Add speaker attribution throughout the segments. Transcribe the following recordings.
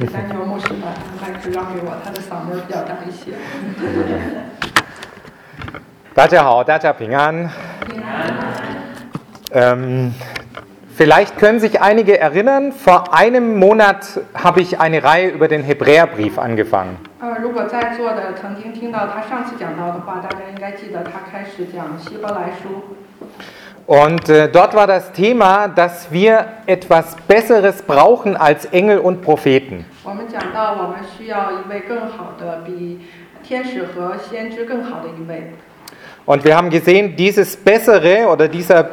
Speaker 1: 谢丹尼尔牧师把麦克让给我，他的嗓门比较大一些。
Speaker 2: 大家好，大家平安。Vielleicht können sich einige erinnern, vor einem Monat habe ich eine Reihe über den Hebräerbrief angefangen.
Speaker 1: 如果在座的曾经听到他上次讲到的话，大家应该记得他开始讲希伯来书。
Speaker 2: Und dort war das Thema, dass wir etwas Besseres brauchen als Engel und Propheten.
Speaker 1: 我们讲到我们需要一位更好的，比天使和先知更好的一位。
Speaker 2: Und wir haben gesehen, dieses Bessere oder diese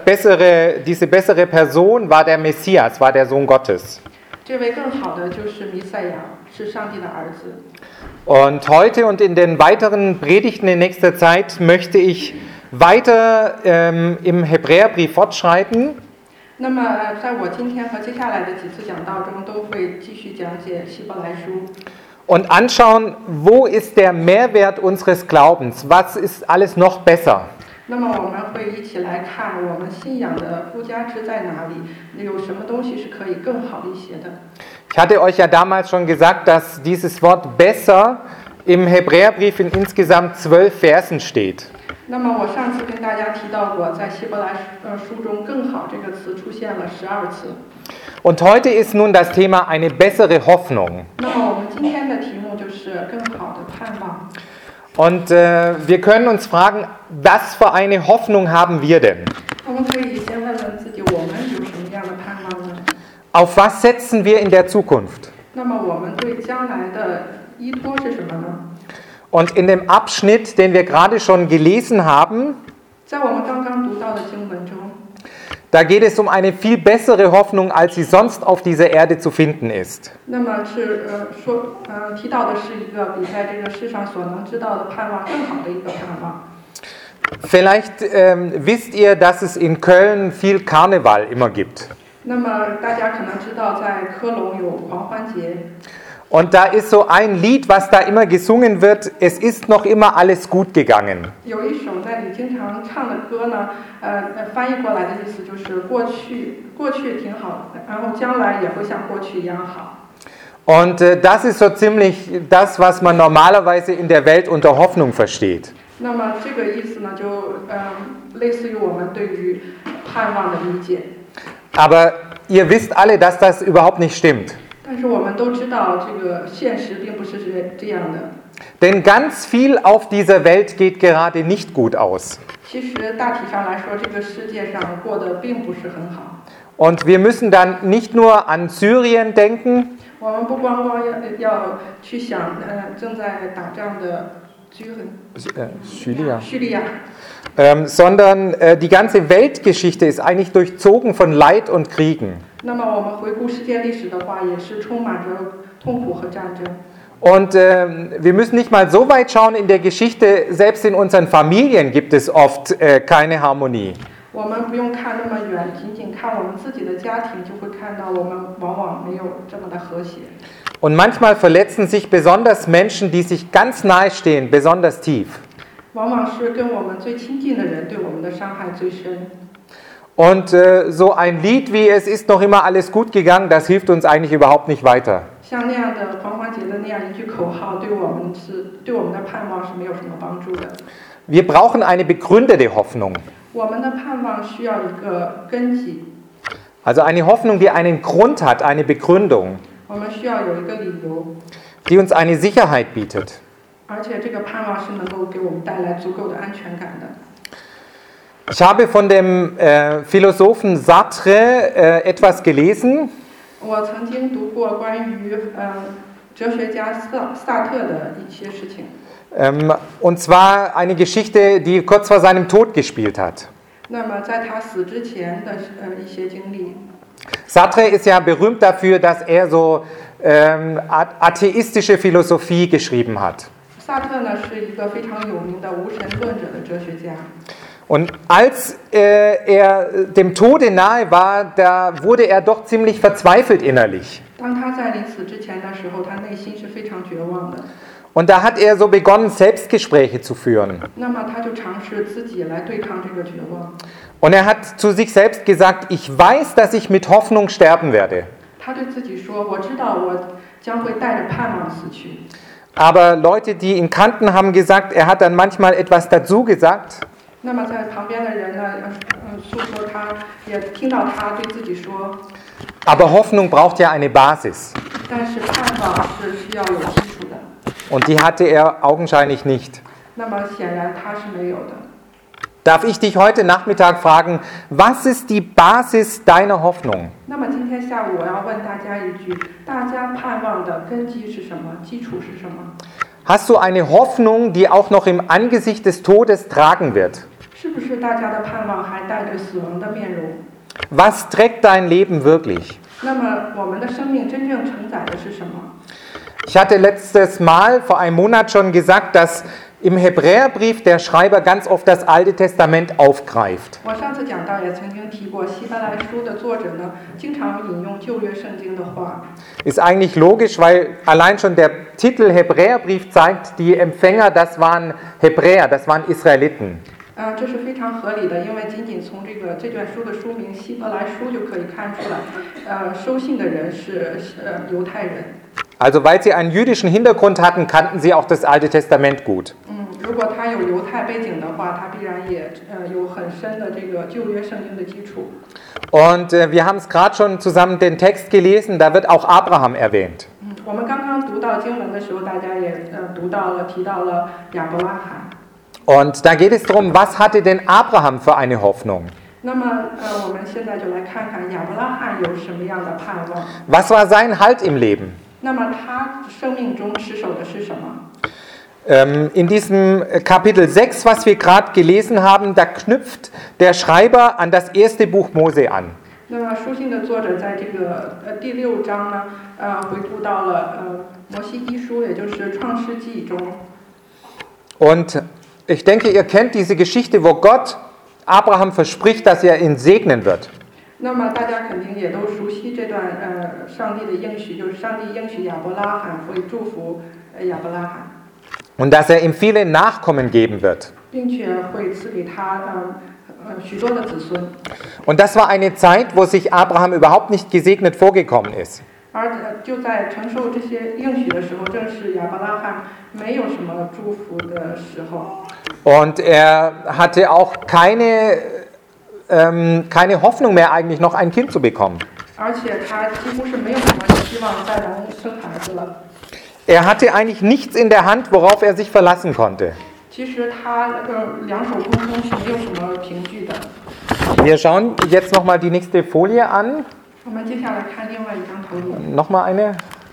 Speaker 2: bessere Person war der Messias, war der Sohn Gottes.
Speaker 1: 这位更好的就是弥赛亚，是上帝的儿子。
Speaker 2: Und heute und in den weiteren Predigten in nächster Zeit möchte ich weiter im Hebräerbrief fortschreiten.
Speaker 1: 那么，在我今天和接下来的几次讲道中，都会继续讲解希伯来书。
Speaker 2: Und anschauen, wo ist der Mehrwert unseres Glaubens? Was ist alles noch besser?
Speaker 1: 那么我们会一起来看我们信仰的附加值在哪里，有什么东西是可以更好一些的。
Speaker 2: Ich hatte euch ja damals schon gesagt, dass dieses Wort besser im Hebräerbrief in insgesamt 12 Versen steht.
Speaker 1: 那么我上次跟大家提到过，在希伯来书中更好这个词出现了12次。
Speaker 2: Und heute ist nun das Thema eine bessere Hoffnung.
Speaker 1: 那么我们今天的题目就是更好的盼望。
Speaker 2: Und wir können uns fragen, was für eine Hoffnung haben wir denn?
Speaker 1: 我们可以先问问自己，我们有什么样的盼望呢？
Speaker 2: Auf was setzen wir in der Zukunft?
Speaker 1: 那么我们对将来的依托是什么呢？
Speaker 2: Und in dem Abschnitt, den wir gerade schon gelesen haben,
Speaker 1: 在我们刚刚读到的经文中，
Speaker 2: da geht es um eine viel bessere Hoffnung, als sie sonst auf dieser Erde zu finden ist.
Speaker 1: 那么是提到的是一个比在这个世上所能知道的盼望更好的一个盼望。
Speaker 2: Vielleicht wisst ihr, dass es in Köln viel Karneval immer gibt.
Speaker 1: 那么大家可能知道，在科隆有狂欢节。
Speaker 2: Und da ist so ein Lied, was da immer gesungen wird, es ist noch immer alles gut gegangen.
Speaker 1: 有一首在里经常唱的歌呢，翻译过来的意思就是过去挺好，然后将来也会像过去一样好。
Speaker 2: Und das ist so ziemlich das, was man normalerweise in der Welt unter Hoffnung versteht.
Speaker 1: 那么这个意思呢，就类似于我们对于盼望的理解。
Speaker 2: Aber ihr wisst alle, dass das überhaupt nicht stimmt.
Speaker 1: 但是我们都知道，这个现实并不是这样的。
Speaker 2: Denn ganz viel auf dieser Welt geht gerade nicht gut aus.
Speaker 1: 其实大体上来说，这个世界上过得并不是很好。
Speaker 2: Und wir müssen dann nicht nur an Syrien denken,
Speaker 1: 我们不光要去想正在打仗的叙利亚。
Speaker 2: sondern die ganze Weltgeschichte ist eigentlich durchzogen von Leid und Kriegen.
Speaker 1: 那么我们回顾世界历史的话，也是充满着痛苦和战争。
Speaker 2: Und wir müssen nicht mal so weit schauen in der Geschichte, selbst in unseren Familien gibt es oft keine Harmonie.
Speaker 1: 我们不用看那么远，仅仅看我们自己的家庭，就会看到我们往往没有这么的和谐。
Speaker 2: Und manchmal verletzen sich besonders Menschen, die sich ganz nahe stehen, besonders tief.
Speaker 1: 往往是跟我们最亲近的人对我们的伤害最深。
Speaker 2: Und so ein Lied wie Es ist noch immer alles gut gegangen, das hilft uns eigentlich überhaupt nicht weiter.
Speaker 1: 像那样的狂欢节的那样一句口号，对我们的盼望是没有什么帮助的。
Speaker 2: Wir brauchen eine begründete Hoffnung.
Speaker 1: 我们的盼望需要一个根基，
Speaker 2: Also eine Hoffnung, die einen Grund hat, eine Begründung,
Speaker 1: 我们需要有一个理由，
Speaker 2: die uns eine Sicherheit bietet.
Speaker 1: 而且这个盼望是能够给我们带来足够的安全感的。
Speaker 2: Ich habe von dem Philosophen Sartre etwas gelesen.
Speaker 1: 我曾经读过关于哲学家萨特的一些事情。
Speaker 2: Und zwar eine Geschichte, die kurz vor seinem Tod gespielt hat.
Speaker 1: 那么在他死之前的一些经历。
Speaker 2: Sartre ist ja berühmt dafür, dass er so atheistische Philosophie geschrieben hat.
Speaker 1: 萨特呢是一个非常有名的无神论者的哲学家。
Speaker 2: Und als er dem Tode nahe war, da wurde er doch ziemlich verzweifelt innerlich.
Speaker 1: 当他在临死之前的时候，他内心是非常绝望的。
Speaker 2: Und da hat er so begonnen, Selbstgespräche zu führen.
Speaker 1: 那么他就尝试自己来对抗这个绝望。
Speaker 2: Und er hat zu sich selbst gesagt, ich weiß, dass ich mit Hoffnung sterben werde.
Speaker 1: 他对自己说：“我知道我将会带着盼望死去。
Speaker 2: Aber Leute, die ihn kannten, haben gesagt, er hat dann manchmal etwas dazu gesagt.
Speaker 1: 那么在旁边的人呢，诉说他也听到他对自己说，
Speaker 2: Aber Hoffnung braucht ja eine Basis.
Speaker 1: 但是盼望是需要有基础的。
Speaker 2: Und die hatte er augenscheinlich nicht.
Speaker 1: 那么显然他是没有的。
Speaker 2: Darf ich dich heute Nachmittag fragen, was ist die Basis deiner Hoffnung?
Speaker 1: 那么今天下午我要问大家一句：大家盼望的根基是什么？基础是什么？
Speaker 2: Hast du eine Hoffnung, die auch noch im Angesicht des Todes tragen wird?
Speaker 1: 是不是大家的盼望还带着死亡的面容？
Speaker 2: Was trägt dein Leben wirklich?
Speaker 1: 那么我们的生命真正承载的是什么？
Speaker 2: Ich hatte letztes Mal vor einem Monat schon gesagt, dass im Hebräerbrief der Schreiber ganz oft das Alte Testament aufgreift.
Speaker 1: 我上次讲到也曾经提过，希伯来书的作者呢，经常引用旧约圣经的话。
Speaker 2: Ist eigentlich logisch, weil allein schon der Titel Hebräerbrief zeigt, die Empfänger, das waren Hebräer, das waren Israeliten.
Speaker 1: 这是非常合理的，因为仅仅从这卷书的书名《希伯来书》就可以看出来，收信的人是犹太人。
Speaker 2: Also weil sie einen jüdischen Hintergrund hatten, kannten sie auch das Alte Testament gut.
Speaker 1: 如果他有犹太背景的话，他必然也有很深的这个旧约圣经的基础。
Speaker 2: Und wir haben es gerade schon zusammen den Text gelesen, da wird auch Abraham erwähnt.
Speaker 1: 我们刚刚读到经文的时候，大家也提到了亚伯拉罕。
Speaker 2: Und da geht es darum, was hatte denn Abraham für eine Hoffnung?
Speaker 1: 那么我们现在就来看看亚伯拉罕有什么样的盼望。
Speaker 2: Was war sein Halt im Leben?
Speaker 1: 那么他生命中持守的是什么？
Speaker 2: In diesem Kapitel 6, was wir gerade gelesen haben, da knüpft der Schreiber an das erste Buch Mose an.
Speaker 1: 那么书信的作者在这个第6章呢，回顾到了摩西一书，也就是创世纪中。
Speaker 2: Und ich denke, ihr kennt diese Geschichte, wo Gott Abraham verspricht, dass er ihn segnen wird.
Speaker 1: 那么大家肯定也都熟悉这段上帝的应许，就是上帝应许亚伯拉罕会祝福亚伯拉罕，
Speaker 2: Und dass er ihm viele Nachkommen geben wird.
Speaker 1: 并且会赐给他许多的子孙。
Speaker 2: Und das war eine Zeit, wo sich Abraham überhaupt nicht gesegnet vorgekommen ist.
Speaker 1: 而就在承受这些应许的时候，正是亚伯拉罕没有什么祝福的时候。
Speaker 2: Und er hatte auch keine Hoffnung mehr, eigentlich noch ein Kind zu bekommen.
Speaker 1: 而且他几乎是没有什么希望再能生孩子了。
Speaker 2: Er hatte eigentlich nichts in der Hand, worauf er sich verlassen konnte.
Speaker 1: 其实他两手空空是没有什么凭据的。
Speaker 2: Wir schauen jetzt nochmal die nächste Folie an.
Speaker 1: 我们接下来看另外一张投影。
Speaker 2: Nochmal eine.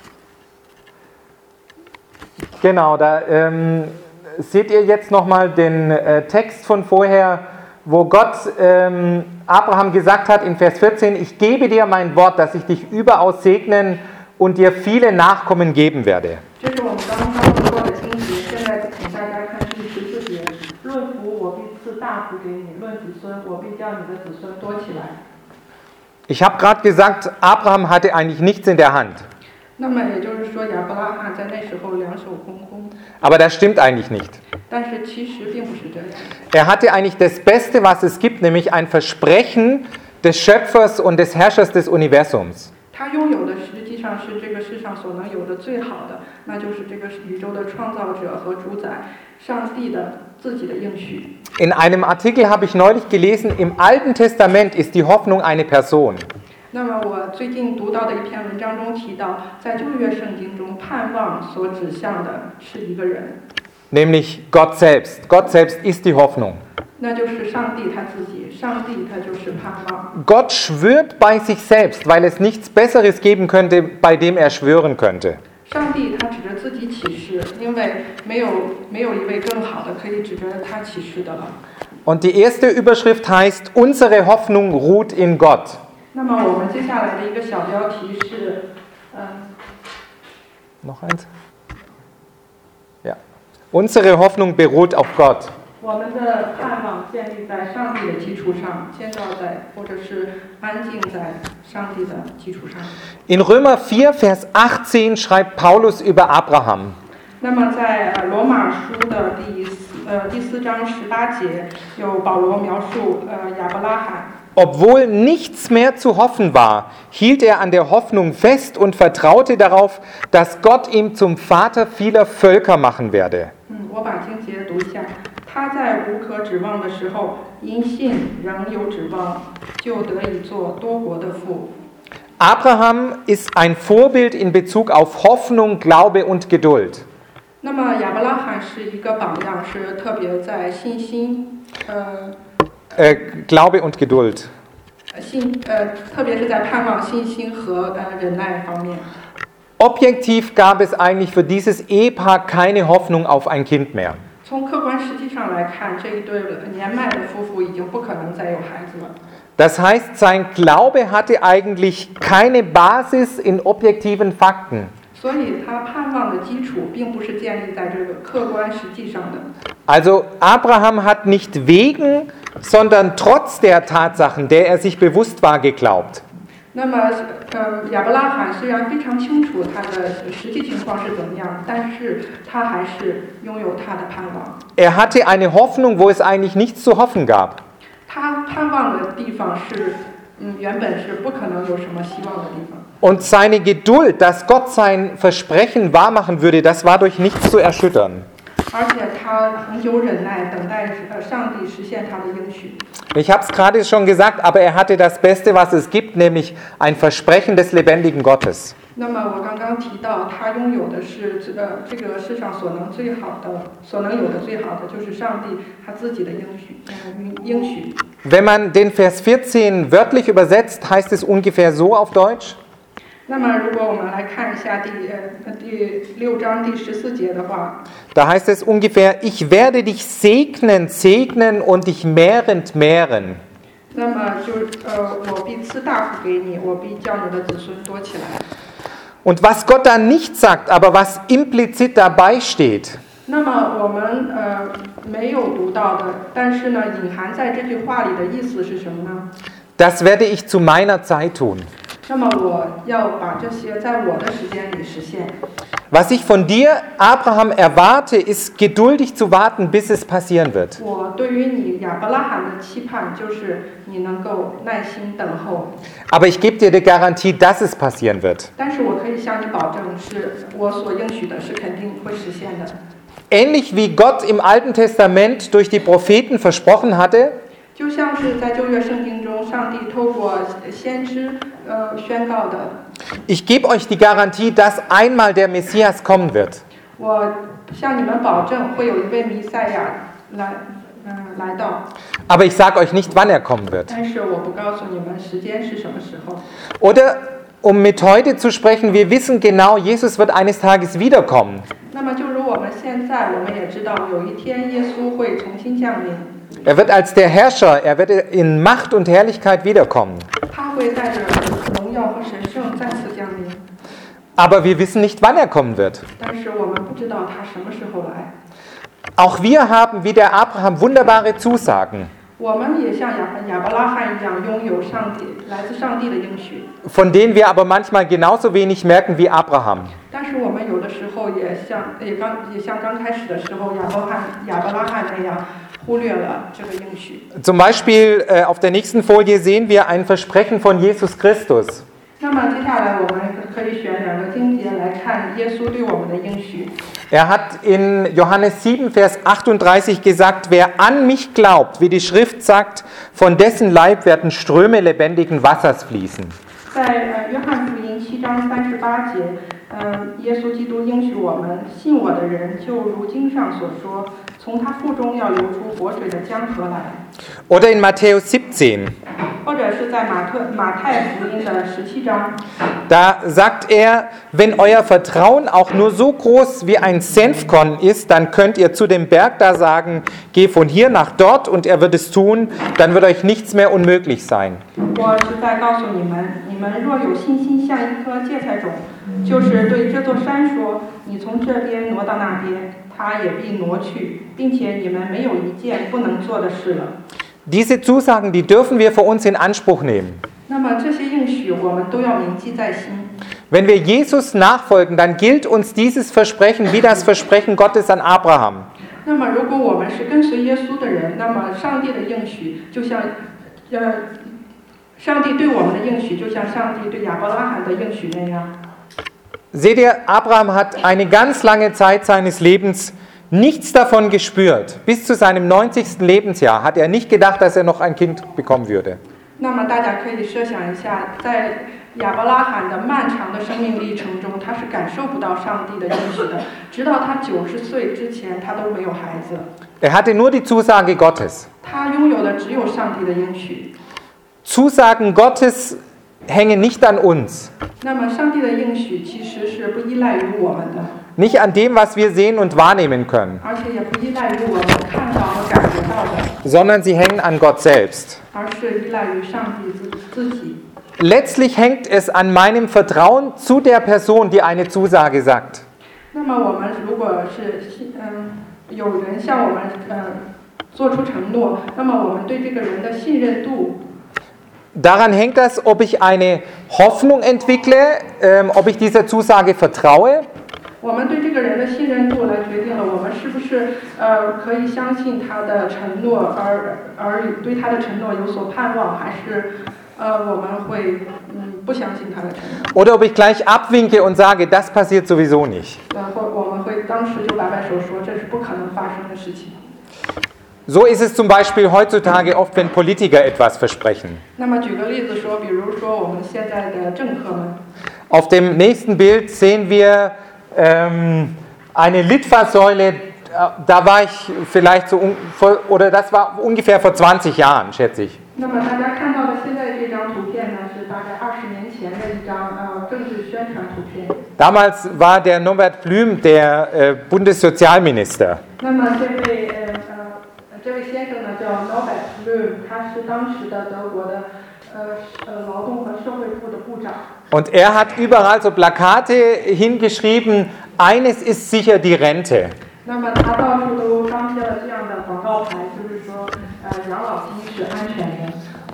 Speaker 2: Genau, da seht ihr jetzt nochmal den Text von vorher, wo Gott Abraham gesagt hat in Vers 14, ich gebe dir mein Wort, dass ich dich überaus segnen und dir viele Nachkommen geben werde.
Speaker 1: 这是我们刚刚读过的经节，现在请大家看第14节。论福，我必赐大福给你；论子孙，我必叫你的子孙多起来。
Speaker 2: Ich habe gerade gesagt, Abraham hatte eigentlich nichts in der Hand.
Speaker 1: 那么也就是说，亚伯拉罕在那时候两手空空，
Speaker 2: Aber das stimmt eigentlich nicht.
Speaker 1: 但是其实并不是这样。
Speaker 2: Er hatte eigentlich das Beste, was es gibt, nämlich ein Versprechen des Schöpfers und des Herrschers des Universums.
Speaker 1: 他拥有的实际上是这个世上所能有的最好的，那就是这个宇宙的创造者和主宰上帝的自己的应许。
Speaker 2: In einem Artikel habe ich neulich gelesen, im Alten Testament ist die Hoffnung eine Person.
Speaker 1: 那么我最近读到的一篇文章中提到，在旧约圣经中，盼望所指向的是一个人，
Speaker 2: Nämlich Gott selbst. Gott selbst ist die Hoffnung.
Speaker 1: 那就是上帝他自己，上帝他就是盼望。
Speaker 2: Gott schwört bei sich selbst, weil es nichts Besseres geben könnte, bei dem er schwören könnte.
Speaker 1: 上帝他指着自己起誓，因为没有一位更好的可以指着他起誓的了。
Speaker 2: Und die erste Überschrift heißt, unsere Hoffnung ruht in Gott.
Speaker 1: 那么我们接下来的一个小标题是，
Speaker 2: Noch eins? Ja. Unsere Hoffnung beruht auf Gott.
Speaker 1: 我们的盼望建立在上帝的基础上，建造在或者是安静在上帝的基础上。
Speaker 2: In Römer 4, Vers 18 schreibt Paulus über Abraham.
Speaker 1: 那么在罗马书的第4章18节，有保罗描述亚伯拉罕。
Speaker 2: Obwohl nichts mehr zu hoffen war, hielt er an der Hoffnung fest und vertraute darauf, dass Gott ihn zum Vater vieler Völker machen werde.
Speaker 1: 我把经节读一下。他在无可指望的时候，因信仍有指望，就得以做多国的父。
Speaker 2: Abraham ist ein Vorbild in Bezug auf Hoffnung, Glaube und Geduld.
Speaker 1: 那么亚伯拉罕是一个榜样，是特别在信心，
Speaker 2: Glaube und Geduld.
Speaker 1: 特别是在盼望、信心和忍耐方面。
Speaker 2: Objektiv gab es eigentlich für dieses Ehepaar keine Hoffnung auf ein Kind mehr.
Speaker 1: 从客观实际上来看，这一对年迈的夫妇已经不可能再有孩子了。
Speaker 2: Das heißt, sein Glaube hatte eigentlich keine Basis in objektiven Fakten.
Speaker 1: 所以他盼望的基础并不是建立在这个客观实际上的。
Speaker 2: Also Abraham hat nicht wegen, sondern trotz der Tatsachen, der er sich bewusst war, geglaubt.
Speaker 1: 那么，亚伯拉罕虽然非常清楚他的实际情况是怎么样，但是他还是拥有他的盼望。
Speaker 2: Er hatte eine Hoffnung, wo es eigentlich nichts zu hoffen gab.
Speaker 1: 他盼望的地方是，原本是不可能有什么希望的地方。
Speaker 2: Und seine Geduld, dass Gott sein Versprechen wahrmachen würde, das war durch nichts zu erschüttern.
Speaker 1: 而且他恒久忍耐，等待上帝实现他的应许。
Speaker 2: Ich habe es gerade schon gesagt, aber er hatte das Beste, was es gibt, nämlich ein Versprechen des lebendigen Gottes.
Speaker 1: 那么我刚刚提到，他拥有的是这个世上所能有的最好的，就是上帝他自己的应许。
Speaker 2: Wenn man den Vers 14 wörtlich übersetzt, heißt es ungefähr so auf Deutsch.
Speaker 1: 那么，如果我们来看一下第6章第14节的话，
Speaker 2: Da heißt es ungefähr, ich werde dich segnen, segnen und dich mehrend mehren.
Speaker 1: 那么我必赐大福给你，我必叫你的子孙多起来。
Speaker 2: Und was Gott da nicht sagt, aber was implizit dabei steht,
Speaker 1: 那么我们没有读到的，但是呢，隐含在这句话里的意思是什么呢？
Speaker 2: das werde ich zu meiner Zeit tun.
Speaker 1: 那么我要把这些在我的时间里实现。
Speaker 2: Was ich von dir, Abraham, erwarte, ist geduldig zu warten, bis es passieren wird.
Speaker 1: 我对于你亚伯拉罕的期盼就是你能够耐心等候。
Speaker 2: Aber ich gebe dir die Garantie, dass es passieren wird.
Speaker 1: 但是我可以向你保证，是我所应许的是肯定会实现的。
Speaker 2: Ähnlich wie Gott im Alten Testament durch die Propheten versprochen hatte,
Speaker 1: 就像是在旧约圣经中，上帝透过先知宣告的。
Speaker 2: ich gebe euch die Garantie, dass einmal der Messias kommen wird.
Speaker 1: 我向你们保证，会有一位弥赛亚来到。
Speaker 2: Aber ich sage euch nicht, wann er kommen wird.
Speaker 1: 但是我不告诉你们时间是什么时候。
Speaker 2: Oder um mit heute zu sprechen, wir wissen genau, Jesus wird eines Tages wiederkommen.
Speaker 1: 那么，就如我们现在，我们也知道，有一天耶稣会重新降临。
Speaker 2: Er wird als der Herrscher, er wird in Macht und Herrlichkeit wiederkommen.
Speaker 1: 他会带着荣耀和神圣再次降临。
Speaker 2: Aber wir wissen nicht, wann er kommen wird.
Speaker 1: 但是我们不知道他什么时候来。
Speaker 2: Auch wir haben, wie der Abraham, wunderbare Zusagen,
Speaker 1: 我们也像亚伯拉罕一样，拥有来自上帝的应许。
Speaker 2: von denen wir aber manchmal genauso wenig merken wie Abraham.
Speaker 1: 但是我们有的时候也像刚开始的时候亚伯拉罕那样忽略了这个应许。
Speaker 2: Zum Beispiel auf der nächsten Folie sehen wir ein Versprechen von Jesus Christus.
Speaker 1: 那么接下来我们可以选2个经节来看耶稣对我们的应许。
Speaker 2: Er hat in Johannes 7, Vers 38 gesagt, wer an mich glaubt, wie die Schrift sagt, von dessen Leib werden Ströme lebendigen Wassers fließen.
Speaker 1: 在约翰福音7章38节，耶稣基督应许我们，信我的人就如经上所说，从他腹中要流出活水的江河来。
Speaker 2: Oder in Matthäus 17,
Speaker 1: 或者是在马太福音的17章，
Speaker 2: da sagt er, wenn euer Vertrauen auch nur so groß wie ein Senfkorn ist, dann könnt ihr zu dem Berg da sagen, geh von hier nach dort und er wird es tun, dann wird euch nichts mehr unmöglich sein.
Speaker 1: 我是在告诉你们，你们若有信心像一颗芥菜种，就是对这座山说，你从这边挪到那边，它也必挪去，并且你们没有一件不能做的事了。
Speaker 2: Diese Zusagen, die dürfen wir für uns in Anspruch nehmen.
Speaker 1: 那么这些应许，我们都要铭记在心。
Speaker 2: Wenn wir Jesus nachfolgen, dann gilt uns dieses Versprechen wie das Versprechen Gottes an Abraham.
Speaker 1: 那么，如果我们是跟随耶稣的人，那么上帝的应许就像上帝对我们的应许，就像上帝对亚伯拉罕的应许那样。
Speaker 2: Seht ihr, Abraham hat eine ganz lange Zeit seines Lebens nichts davon gespürt. Bis zu seinem 90. Lebensjahr hat er nicht gedacht, dass er noch ein Kind bekommen würde.
Speaker 1: 那么大家可以设想一下，在亚伯拉罕的漫长的生命历程中，他是感受不到上帝的应许的，直到他90岁之前，他都没有孩子。
Speaker 2: Er hatte nur die Zusage Gottes.
Speaker 1: 他拥有的只有上帝的应许。
Speaker 2: Zusagen Gottes hängen nicht an uns.
Speaker 1: 那么上帝的应许其实是不依赖于我们的，
Speaker 2: Nicht an dem, was wir sehen und wahrnehmen können,
Speaker 1: 而且也不依赖于我们看到和感觉到的，
Speaker 2: sondern sie hängen an Gott selbst.
Speaker 1: 而是依赖于上帝自己。
Speaker 2: Letztlich hängt es an meinem Vertrauen zu der Person, die eine Zusage sagt.
Speaker 1: 那么我们如果是有人向我们做出承诺，那么我们对这个人的信任度。
Speaker 2: Daran hängt das, ob ich eine Hoffnung entwickle, ob ich dieser Zusage vertraue.
Speaker 1: 我们对这个人的信任度来决定了我们是不是可以相信他的承诺，而对他的承诺有所盼望，还是我们会不相信他的承诺。
Speaker 2: Oder ob ich gleich abwinke und sage, das passiert sowieso nicht.
Speaker 1: 或我们会当时就摆摆手说这是不可能发生的事情。
Speaker 2: So ist es zum Beispiel heutzutage oft, wenn Politiker etwas versprechen.
Speaker 1: 那么举个例子说，比如说我们现在的政客们。
Speaker 2: Auf dem nächsten Bild sehen wir eine Litfaßsäule. Da war ich vielleicht so, oder das war ungefähr vor 20 Jahren, schätze ich.
Speaker 1: 那么大家看到的现在这张图片呢，是大概20年前的一张政治宣传图片。
Speaker 2: Damals war der Norbert Blüm der Bundessozialminister.
Speaker 1: 那么这位先生呢叫 Norbert Blüm， 他是当时的德国的劳动和社会部的部长。
Speaker 2: Und er hat überall so Plakate hingeschrieben, eines ist sicher die Rente.
Speaker 1: 那么他到处都张贴了这样的广告牌，就是说养老金是安全的。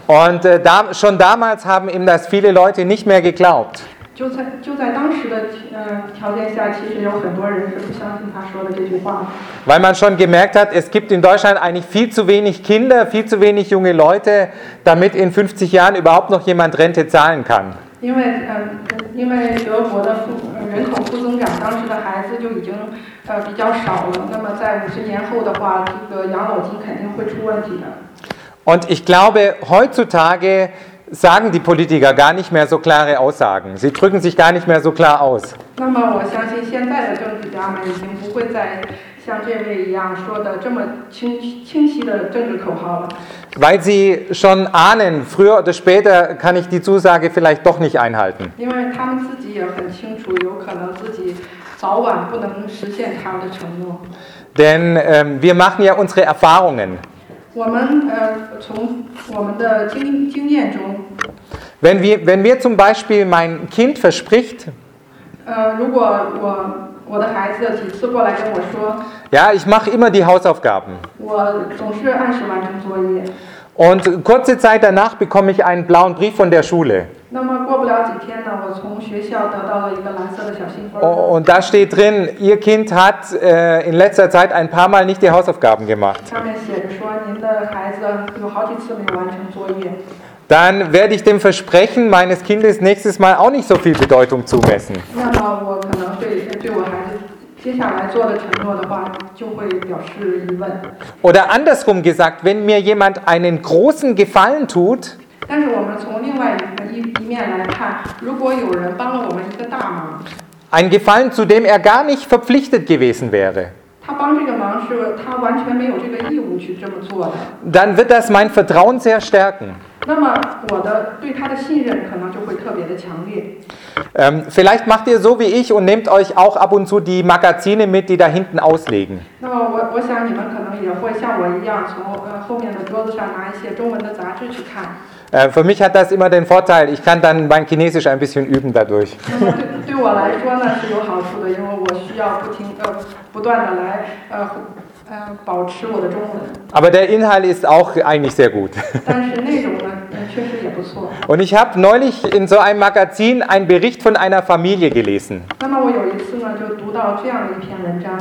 Speaker 2: Und schon damals haben ihm das viele Leute nicht mehr geglaubt.
Speaker 1: 就在当时的条件下，其实有很多人是不相信他说的这句话。
Speaker 2: Weil man schon gemerkt hat, es gibt in Deutschland eigentlich viel zu wenig Kinder, viel zu wenig junge Leute, damit in 50 Jahren überhaupt noch jemand Rente zahlen kann.
Speaker 1: 因为德国的人口负增长，当时的孩子就已经比较少了。那么在50年后的话，这个养老金肯定会出问题的。
Speaker 2: Und ich glaube, heutzutage sagen die Politiker gar nicht mehr so klare Aussagen. Sie drücken sich gar nicht mehr so klar aus.
Speaker 1: 那么我相信现在的政治家们已经不会再像这位一样说的这么清晰的政治口号了。
Speaker 2: Weil sie schon ahnen, früher oder später kann ich die Zusage vielleicht doch nicht einhalten.
Speaker 1: 因为他们自己也很清楚，有可能自己早晚不能实现他们的承诺。
Speaker 2: Denn wir machen ja unsere Erfahrungen.
Speaker 1: 我们从我们的经验中，
Speaker 2: Wenn mir zum Beispiel mein Kind verspricht,
Speaker 1: 如果我的孩子几次过来跟我说，
Speaker 2: ja, ich mache immer die Hausaufgaben.
Speaker 1: 我总是按时完成作业。
Speaker 2: Und kurze Zeit danach bekomme ich einen blauen Brief von der Schule.
Speaker 1: 那么过不了几天呢，我从学校得到了一个蓝色的小信封。
Speaker 2: Und da steht drin, Ihr Kind hat in letzter Zeit ein paar Mal nicht die Hausaufgaben gemacht.
Speaker 1: 上面写着说，您的孩子有好几次没有完成作业。
Speaker 2: Dann werde ich dem Versprechen meines Kindes nächstes Mal auch nicht so viel Bedeutung zumessen.
Speaker 1: 那么我可能对我孩子接下来做的承诺的话，就会表示疑问。
Speaker 2: Oder andersrum gesagt, wenn mir jemand einen großen Gefallen tut,
Speaker 1: 但是我们从另外一面来看，如果有人帮了我们一个大忙，
Speaker 2: ein Gefallen, zu dem er gar nicht verpflichtet gewesen wäre,
Speaker 1: 他帮这个忙是他完全没有这个义务去这么做的，
Speaker 2: dann wird das mein Vertrauen sehr stärken.
Speaker 1: 那么我对他的信任可能就会特别的强烈。
Speaker 2: Vielleicht macht ihr so wie ich und nehmt euch auch ab und zu die Magazine mit, die da hinten auslegen.
Speaker 1: 那么我想你们可能也会像我一样，从后面的桌子上拿一些中文的杂志去看。
Speaker 2: Für mich hat das immer den Vorteil, ich kann dann mein Chinesisch ein bisschen üben dadurch.
Speaker 1: 那么对我来说呢是有好处的，因为我需要不断的来保持我的中文。
Speaker 2: Aber der Inhalt ist auch eigentlich sehr gut.
Speaker 1: 但是内容呢确实也不错。
Speaker 2: Und ich habe neulich in so einem Magazin einen Bericht von einer Familie gelesen.
Speaker 1: 那么我有一次呢就读到这样的一篇文章。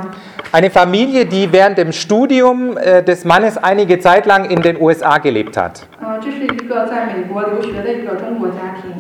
Speaker 2: Eine Familie, die während dem Studium des Mannes einige Zeit lang in den USA gelebt hat.
Speaker 1: 这是一个在美国留学的一个中国家庭。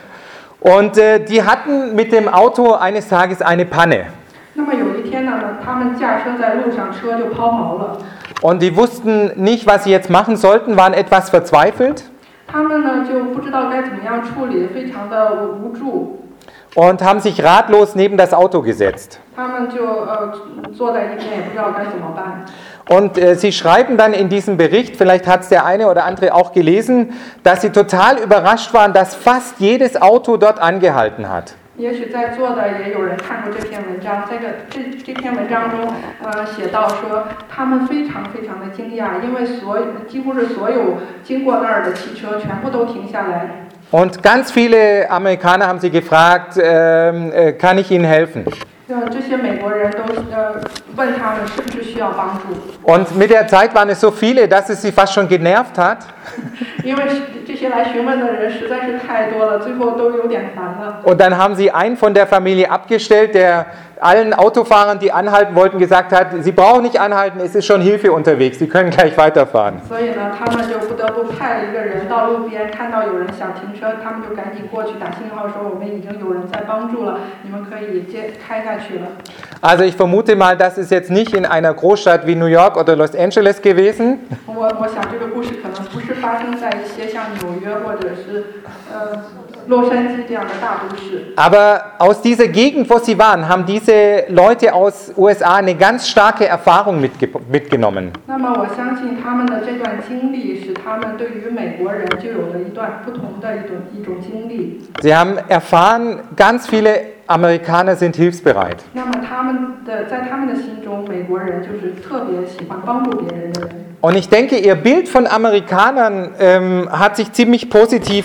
Speaker 2: Und die hatten mit dem Auto eines Tages eine Panne.
Speaker 1: 那么有一天呢，他们驾车在路上，车就抛锚了。
Speaker 2: Und die wussten nicht, was sie jetzt machen sollten, waren etwas verzweifelt.
Speaker 1: 他们呢就不知道该怎么样处理，非常的无助。
Speaker 2: Und haben sich ratlos neben das Auto gesetzt.
Speaker 1: 他们就坐在一边，也不知道该怎么办。
Speaker 2: Und sie schreiben dann in diesem Bericht, vielleicht hat es der eine oder andere auch gelesen, dass sie total überrascht waren, dass fast jedes Auto dort angehalten hat.
Speaker 1: 也许在座的也有人看过这篇文章，这篇文章中，写到说他们非常非常的惊讶，因为几乎是所有经过那儿的汽车全部都停下来。
Speaker 2: Und ganz viele Amerikaner haben sie gefragt, kann ich Ihnen helfen?
Speaker 1: 这些美国人都问他们是不是需要帮助，
Speaker 2: Und mit der Zeit waren es so viele, dass es sie fast schon genervt hat.
Speaker 1: 因为这些来询问的人实在是太多了，最后都有点烦了。
Speaker 2: Und dann haben sie einen von der Familie abgestellt, der allen Autofahrern, die anhalten wollten, gesagt hat, sie brauchen nicht anhalten, es ist schon Hilfe unterwegs, sie können gleich weiterfahren.
Speaker 1: 所以呢，他们就不得不派一个人到路边，看到有人想停车，他们就赶紧过去打信号说我们已经有人在帮助了，你们可以开下去了。
Speaker 2: Also ich vermute mal, das ist jetzt nicht in einer Großstadt wie New York oder Los Angeles gewesen.
Speaker 1: 我想这个故事可能不是发生在一些像纽约或者是洛杉矶这样的大都市。
Speaker 2: Aber aus dieser Gegend, wo sie waren, haben diese Leute aus USA eine ganz starke Erfahrung mitgenommen.
Speaker 1: 那么我相信他们的这段经历使他们对于美国人就有了一段不同的一种经历。
Speaker 2: Sie haben erfahren, ganz viele Amerikaner sind hilfsbereit.
Speaker 1: 那么在他们的心中，美国人就是特别喜欢帮助别人的人。
Speaker 2: Und ich denke, ihr Bild von Amerikanern hat sich ziemlich positiv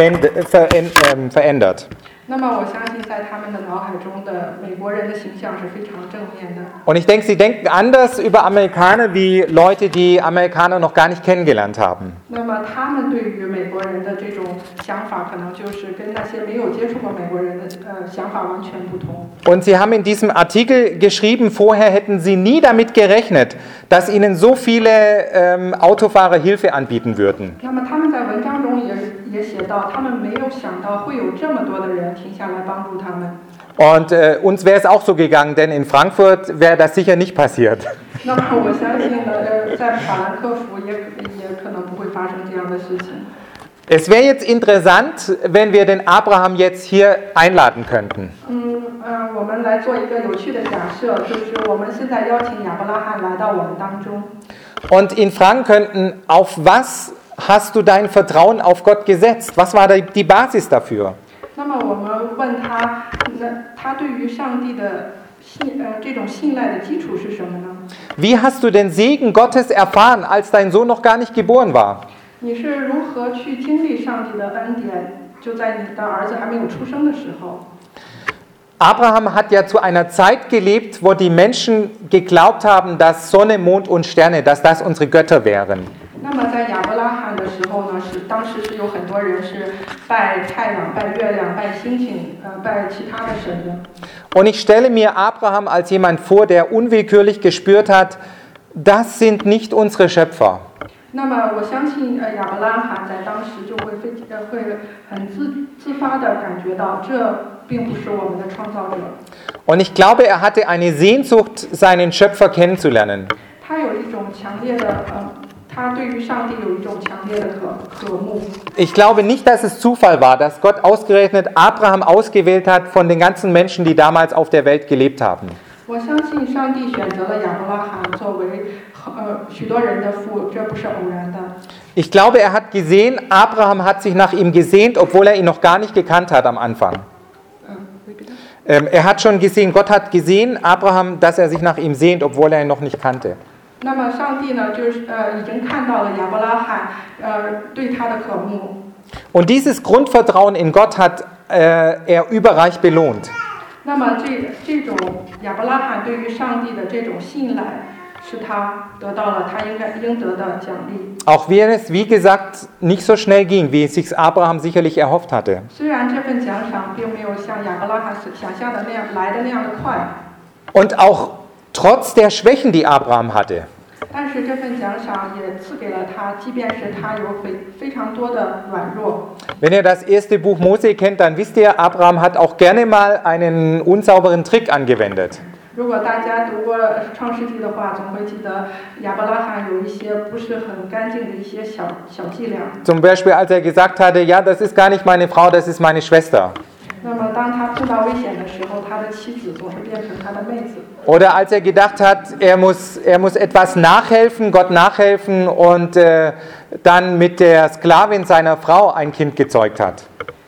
Speaker 2: verändert.
Speaker 1: 那么我相信，在他们的脑海中的美国人的形象是非常正面的。
Speaker 2: Und ich denke, sie denken anders über Amerikaner wie Leute, die Amerikaner noch gar nicht kennengelernt haben.
Speaker 1: 那么他们对于美国人的这种想法，可能就是跟那些没有接触过美国人的想法完全不同。
Speaker 2: Und sie haben in diesem Artikel geschrieben, vorher hätten sie nie damit gerechnet, dass ihnen so viele Autofahrer Hilfe anbieten würden.
Speaker 1: 那么他们在文章中也写到，他们没有想到会有这么多的人停下来帮助他们。
Speaker 2: Und uns wäre es auch so gegangen, denn in Frankfurt wäre das sicher nicht passiert.
Speaker 1: 那么我相信呢，在法兰克福也可能不会发生这样的事情。
Speaker 2: Es wäre jetzt interessant, wenn wir den Abraham jetzt hier einladen könnten.
Speaker 1: 我们来做一个有趣的假设，就是我们现在邀请亚伯拉罕来到我们当中。
Speaker 2: Und ihn fragen könnten, auf was hast du dein Vertrauen auf Gott gesetzt? Was war die Basis dafür?
Speaker 1: 那么我们问他，他对于上帝的这种信赖的基础是什么呢？
Speaker 2: Wie hast du den Segen Gottes erfahren, als dein Sohn noch gar nicht geboren war?
Speaker 1: 你是如何去经历上帝的恩典？就在你的儿子还没有出生的时候。
Speaker 2: Abraham hat ja zu einer Zeit gelebt, wo die Menschen geglaubt haben, dass Sonne, Mond und Sterne, dass das unsere Götter wären.
Speaker 1: 那么在亚伯拉罕的时候呢，当时是有很多人是拜太阳、拜月亮、拜星星，拜其他的神的。
Speaker 2: Und ich stelle mir Abraham als jemand vor, der unwillkürlich gespürt hat, das sind nicht unsere Schöpfer.
Speaker 1: 那么我相信，亚伯拉罕在当时就会很自发的感觉到，这并不是我们的创造者。
Speaker 2: Und ich glaube, er hatte eine Sehnsucht, seinen Schöpfer kennenzulernen.
Speaker 1: 他有一种强烈的他对于上帝有一种强烈的渴慕。
Speaker 2: Ich glaube nicht, dass es Zufall war, dass Gott ausgerechnet Abraham ausgewählt hat von den ganzen Menschen, die damals auf der Welt gelebt haben.
Speaker 1: 我相信上帝选择了亚伯拉罕作为许多人的父，这不是偶然的。
Speaker 2: Ich glaube, er hat gesehen, Abraham hat sich nach ihm gesehnt, obwohl er ihn noch gar nicht gekannt hat am Anfang. Er hat schon gesehen, Gott hat gesehen, Abraham, dass er sich nach ihm sehnt, obwohl er ihn noch nicht kannte.
Speaker 1: 那么上帝呢，就是已经看到了亚伯拉罕对他的渴慕。
Speaker 2: Und dieses Grundvertrauen in Gott hat er überreich belohnt.
Speaker 1: 那么这种亚伯拉罕对于上帝的这种信赖，使他得到了他应得的奖励。
Speaker 2: Auch wenn es, wie gesagt, nicht so schnell ging, wie es sich Abraham sicherlich erhofft hatte.
Speaker 1: 虽然这份奖赏并没有像亚伯拉罕想象的那样来的那样的快。
Speaker 2: Und auch trotz der Schwächen, die Abraham hatte.
Speaker 1: 但是这份奖赏也赐给了他，即便是他有非常多的软弱。
Speaker 2: Wenn ihr das erste Buch Mose kennt, dann wisst ihr, Abraham hat auch gerne mal einen unsauberen Trick angewendet.
Speaker 1: 如果大家读过创世纪的话，总会记得亚伯拉罕有一些不是很干净的一些小伎俩。
Speaker 2: Zum Beispiel, als er gesagt hatte, ja, das ist gar nicht meine Frau, das ist meine Schwester.
Speaker 1: 那么当他碰到危险的时候，他的妻子总是变成他的妹子。
Speaker 2: Oder als er gedacht hat, er muss etwas nachhelfen, Gott nachhelfen und dann mit der Sklavin seiner Frau ein Kind gezeugt hat.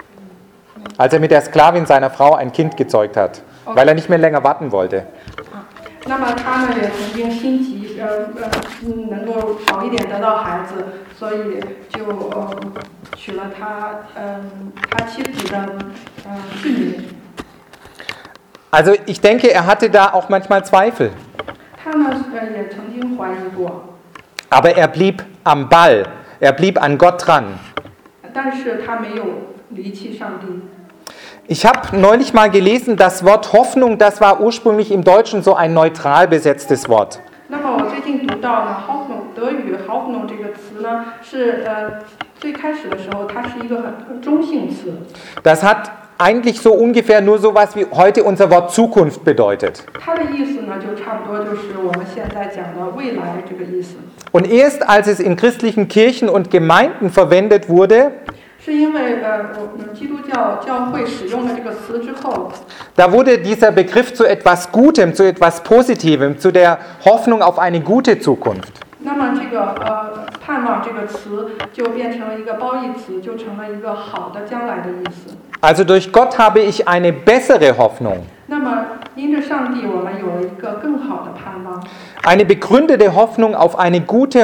Speaker 2: Als er mit der Sklavin seiner Frau ein Kind gezeugt hat, weil er nicht mehr länger warten wollte.
Speaker 1: 那么他呢也曾经心急，能够早一点得到孩子，所以就娶了他妻子的弟弟。
Speaker 2: Also ich denke, er hatte da auch manchmal Zweifel.
Speaker 1: 他呢也曾经怀疑过，
Speaker 2: Aber er blieb am Ball, er blieb an Gott dran.
Speaker 1: 但是他没有离弃上帝。
Speaker 2: Ich habe neulich mal gelesen, das Wort Hoffnung, das war ursprünglich im Deutschen so ein neutral besetztes Wort.
Speaker 1: 那么我最近读到呢 ，Hoffnung 德语 Hoffnung 这个词呢是最开始的时候它是一个很中性词。
Speaker 2: Das hat eigentlich so ungefähr nur sowas wie heute unser Wort Zukunft bedeutet.
Speaker 1: 它的意思呢就差不多就是我们现在讲的未来这个意思。
Speaker 2: Und erst als es in christlichen Kirchen und Gemeinden verwendet wurde,
Speaker 1: 是因为我们基督教会使用了这个词之后，
Speaker 2: da wurde dieser Begriff zu etwas Gutem, zu etwas Positivem, zu der Hoffnung auf eine gute Zukunft.
Speaker 1: 那么这个盼望这个词就变成了一个褒义词，就成了一个好的将来的意思。
Speaker 2: Also durch Gott habe ich eine bessere Hoffnung,
Speaker 1: 那么因着上帝，我们有了一个更好的盼望，
Speaker 2: eine begründete Hoffnung auf eine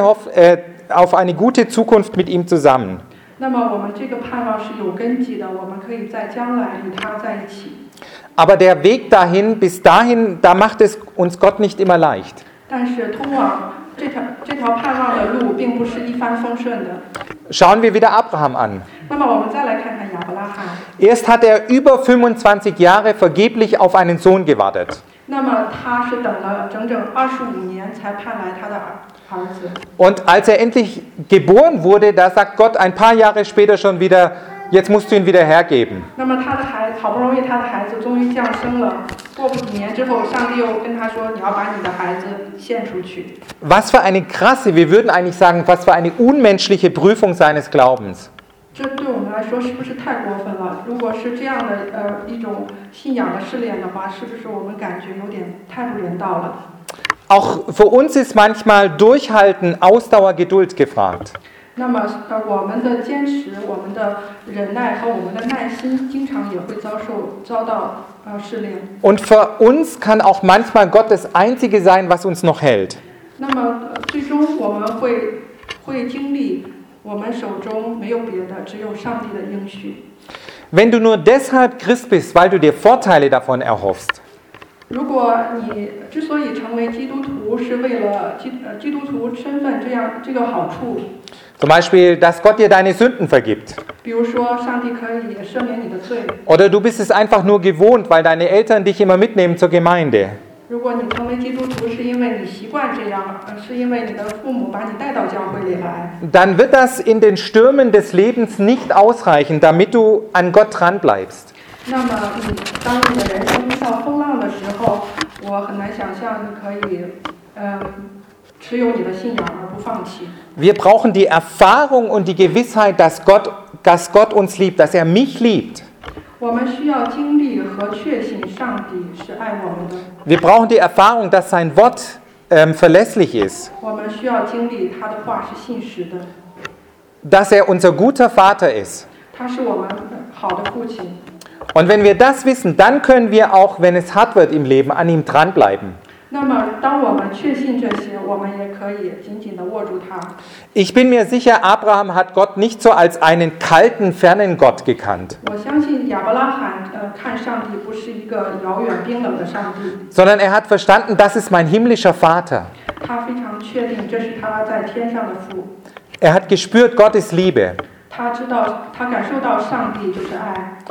Speaker 2: gute Zukunft mit ihm zusammen.
Speaker 1: 那么我们这个盼望是有根基的，我们可以在将来与他在一起。
Speaker 2: Aber der Weg dahin, bis dahin, da macht es uns Gott nicht immer leicht.
Speaker 1: 但是通往这条盼望的路并不是一帆风顺的。
Speaker 2: Schauen wir wieder Abraham an.
Speaker 1: 那么我们再来看看亚伯拉罕。
Speaker 2: Erst hat er über 25 Jahre vergeblich auf einen Sohn gewartet.
Speaker 1: 那么他是等了整整25年才盼来他的儿子。
Speaker 2: Und als er endlich geboren wurde, da sagt Gott ein paar Jahre später schon wieder, jetzt musst du ihn wieder hergeben.
Speaker 1: 那么他的好不容易他的孩子终于降生了，过不几年之后，上帝又跟他说：“你要把你的孩子献出去。”
Speaker 2: Was für eine krasse, wir würden eigentlich sagen, was für eine unmenschliche Prüfung seines Glaubens.
Speaker 1: 这对我们来说是不是太过分了？如果是这样的一种信仰的试炼的话，是不是我们感觉有点太不人道了？
Speaker 2: Auch für uns ist manchmal Durchhalten, Ausdauer, Geduld gefragt.
Speaker 1: 那么我们的坚持、我们的忍耐和我们的耐心，经常也会遭到试炼。
Speaker 2: Und für uns kann auch manchmal Gott das Einzige sein, was uns noch hält.
Speaker 1: 那么最终我们会经历，我们手中没有别的，只有上帝的应许。
Speaker 2: Wenn du nur deshalb Christ bist, weil du dir Vorteile davon erhoffst,
Speaker 1: 如果你之所以成为基督徒，是为了基督徒身份这个好处，
Speaker 2: zum Beispiel, dass Gott dir deine Sünden vergibt,
Speaker 1: 比如说上帝可以赦免你的罪，
Speaker 2: oder du bist es einfach nur gewohnt, weil deine Eltern dich immer mitnehmen zur Gemeinde,
Speaker 1: 如果你成为基督徒是因为你习惯这样，是因为你的父母把你带到教会里来，
Speaker 2: dann wird das in den Stürmen des Lebens nicht ausreichen, damit du an Gott dran bleibst.
Speaker 1: 那么当你的人生遇到风浪的时候，我很难想象你可以持有你的信仰而不放弃。
Speaker 2: Wir brauchen die Erfahrung und die Gewissheit, dass Gott uns liebt, dass er mich liebt.
Speaker 1: 我们需要经历和确信上帝是爱我们的。
Speaker 2: Wir brauchen die Erfahrung, dass sein Wort verlässlich ist,
Speaker 1: 我们需要经历他的话是信实的，
Speaker 2: dass er unser guter Vater ist.
Speaker 1: 他是我们好的父亲。
Speaker 2: Und wenn wir das wissen, dann können wir auch, wenn es hart wird im Leben, an ihm dranbleiben.
Speaker 1: 那么，当我们确信这些，我们也可以紧紧地握住它。
Speaker 2: Ich bin mir sicher, Abraham hat Gott nicht so als einen kalten, fernen Gott gekannt,
Speaker 1: 我相信亚伯拉罕看上帝不是一个遥远冰冷的上帝，
Speaker 2: sondern er hat verstanden, das ist mein himmlischer Vater.
Speaker 1: 他非常确定这是他在天上的父。
Speaker 2: Er hat gespürt, Gott ist Liebe.
Speaker 1: 他知道，他感受到上帝就是爱。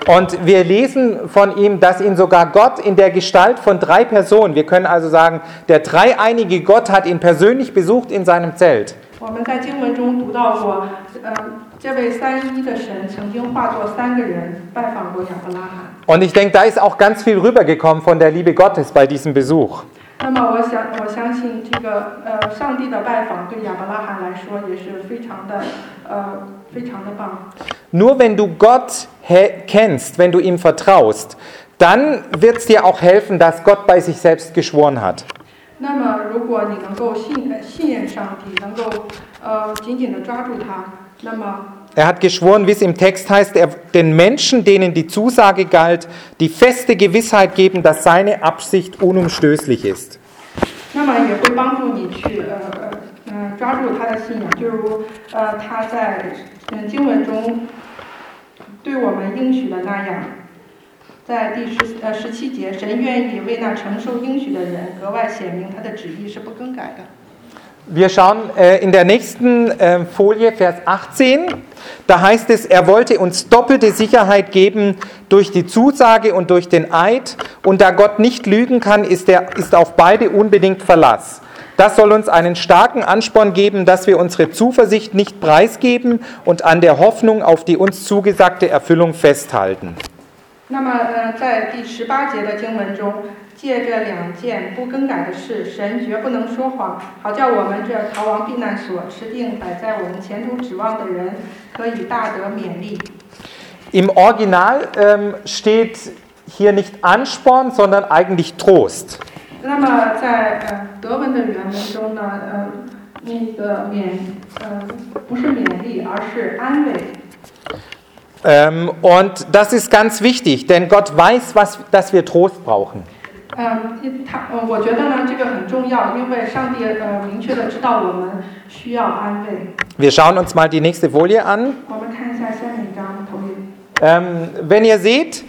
Speaker 2: Und wir lesen von ihm, dass ihn sogar Gott in der Gestalt von 3 Personen, wir können also sagen, der dreieinige Gott hat ihn persönlich besucht in seinem Zelt.
Speaker 1: 我们在经文中读到过，这位三一的神曾经化作3个人拜访过亚伯拉罕。
Speaker 2: Und ich denke, da ist auch ganz viel rübergekommen von der Liebe Gottes bei diesem Besuch.
Speaker 1: 那么我相信这个上帝的拜访对亚伯拉罕来说也是非常的棒。
Speaker 2: Nur wenn du Gott kennst, wenn du ihm vertraust, dann wird es dir auch helfen, dass Gott bei sich selbst geschworen hat.
Speaker 1: 那么如果你能够信任上帝，能够紧紧地抓住他，那么
Speaker 2: Er hat geschworen, wie es im Text heißt, er den Menschen, denen die Zusage galt, die feste Gewissheit geben, dass seine Absicht unumstößlich ist.
Speaker 1: 那么也会帮助你去抓住他的信仰，就如他在经文中对我们应许的那样，在第17节，神愿意为那承受应许的人格外显明他的旨意是不更改的。
Speaker 2: Wir schauen in der nächsten Folie, Vers 18. Da heißt es, er wollte uns doppelte Sicherheit geben durch die Zusage und durch den Eid. Und da Gott nicht lügen kann, ist auf beide unbedingt Verlass. Das soll uns einen starken Ansporn geben, dass wir unsere Zuversicht nicht preisgeben und an der Hoffnung auf die uns zugesagte Erfüllung festhalten.
Speaker 1: 那么在第18节的经文中，借这2件不更改的事，神绝不能说谎，好叫我们这逃亡避难所持定摆在我们前途指望的人，可以大得勉励。
Speaker 2: Im Original steht hier nicht Ansporn, sondern eigentlich Trost.
Speaker 1: 那么在德文的原文中呢，那个不是勉励，而是安慰。
Speaker 2: Und das ist ganz wichtig, denn Gott weiß, dass wir Trost brauchen.
Speaker 1: 我觉得呢，这个很重要，因为上帝明确的知道我们需要安慰。
Speaker 2: Wir schauen uns mal die nächste Folie an.
Speaker 1: 我们看一下下面一张投影。
Speaker 2: Wenn ihr seht,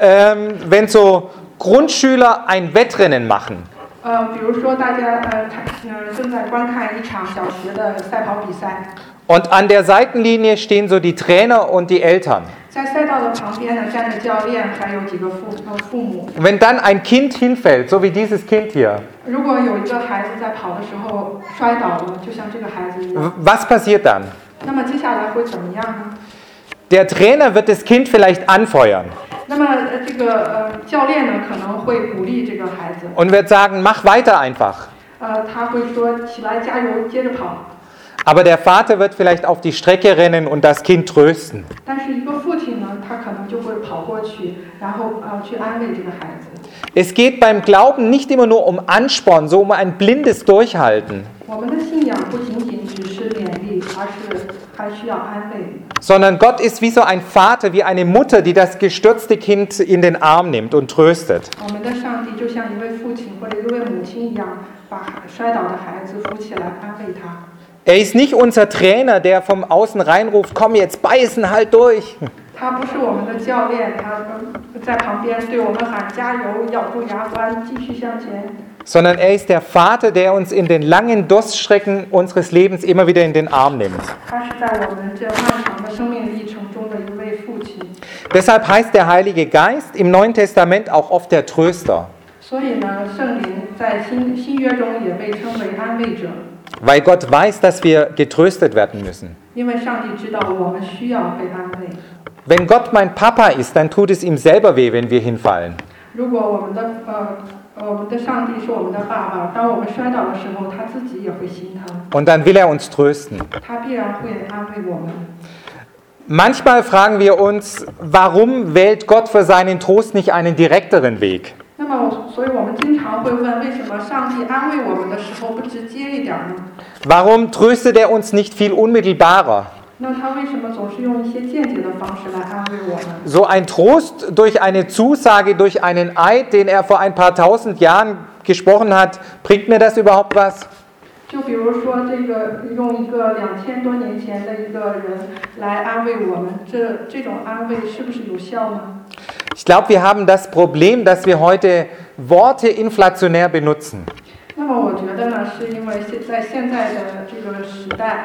Speaker 2: wenn so Grundschüler ein Wettrennen machen,
Speaker 1: 比如说大家正在观看一场小学的赛跑比赛。
Speaker 2: und an der Seitenlinie stehen so die Trainer und die Eltern.
Speaker 1: 在赛道的旁边呢，站着教练，还有几个父母。
Speaker 2: Wenn dann ein Kind hinfällt, so wie dieses Kind hier,
Speaker 1: 如果有一个孩子在跑的时候摔倒了，就像这个孩子一样，
Speaker 2: was passiert dann?
Speaker 1: 那么接下来会怎么样呢？
Speaker 2: Der Trainer wird das Kind vielleicht anfeuern
Speaker 1: 那么这个教练呢，可能会鼓励这个孩子，
Speaker 2: und wird sagen, mach weiter einfach.
Speaker 1: 他会说起来加油，接着跑。
Speaker 2: Aber der Vater wird vielleicht auf die Strecke rennen und das Kind trösten.
Speaker 1: 但是一个父亲呢，他可能就会跑过去，然后去安慰这个孩子。
Speaker 2: Es geht beim Glauben nicht immer nur um Ansporn, so um ein blindes Durchhalten,
Speaker 1: 我们的信仰不仅仅只是勉励，而是还需要安慰。
Speaker 2: sondern Gott ist wie so ein Vater, wie eine Mutter, die das gestürzte Kind in den Arm nimmt und tröstet.
Speaker 1: 我们的上帝就像一位父亲或者一位母亲一样，把摔倒的孩子扶起来，安慰他。
Speaker 2: Er ist nicht unser Trainer, der vom Außen reinruft, komm jetzt beißen, halt durch.
Speaker 1: 他不是我们的教练，他在旁边对我们喊加油，咬住牙关，继续向前。
Speaker 2: Sondern er ist der Vater, der uns in den langen Durststrecken unseres Lebens immer wieder in den Arm nimmt.
Speaker 1: 他是在我们这漫长的生命历程中的一位父亲。
Speaker 2: Deshalb heißt der Heilige Geist im Neuen Testament auch oft der Tröster,
Speaker 1: 所以呢，圣灵在新约中也被称为安慰者，
Speaker 2: weil Gott weiß, dass wir getröstet werden müssen.
Speaker 1: 因为上帝知道我们需要被安慰。
Speaker 2: Wenn Gott mein Papa ist, dann tut es ihm selber weh, wenn wir hinfallen.
Speaker 1: 如果我们的上帝是我们的爸爸，当我们摔倒的时候，他自己也会心疼，
Speaker 2: Und dann will er uns trösten.
Speaker 1: 他必然会安慰我们。
Speaker 2: Manchmal fragen wir uns, warum wählt Gott für seinen Trost nicht einen direkteren Weg?
Speaker 1: 那么，所以我们经常会问，为什么上帝安慰我们的时候不直接一点呢？
Speaker 2: Warum tröstet er uns nicht viel unmittelbarer?
Speaker 1: 那他为什么总是用一些间接的方式来安慰我们？
Speaker 2: So ein Trost durch eine Zusage, durch einen Eid, den er vor ein paar tausend Jahren gesprochen hat, bringt mir das überhaupt was?
Speaker 1: 就比如说，这个用一个2000多年前的一个人来安慰我们，这种安慰是不是有效呢？
Speaker 2: Ich glaube, wir haben das Problem, dass wir heute Worte inflationär benutzen.
Speaker 1: 那么我觉得呢，是因为在现在的这个时代，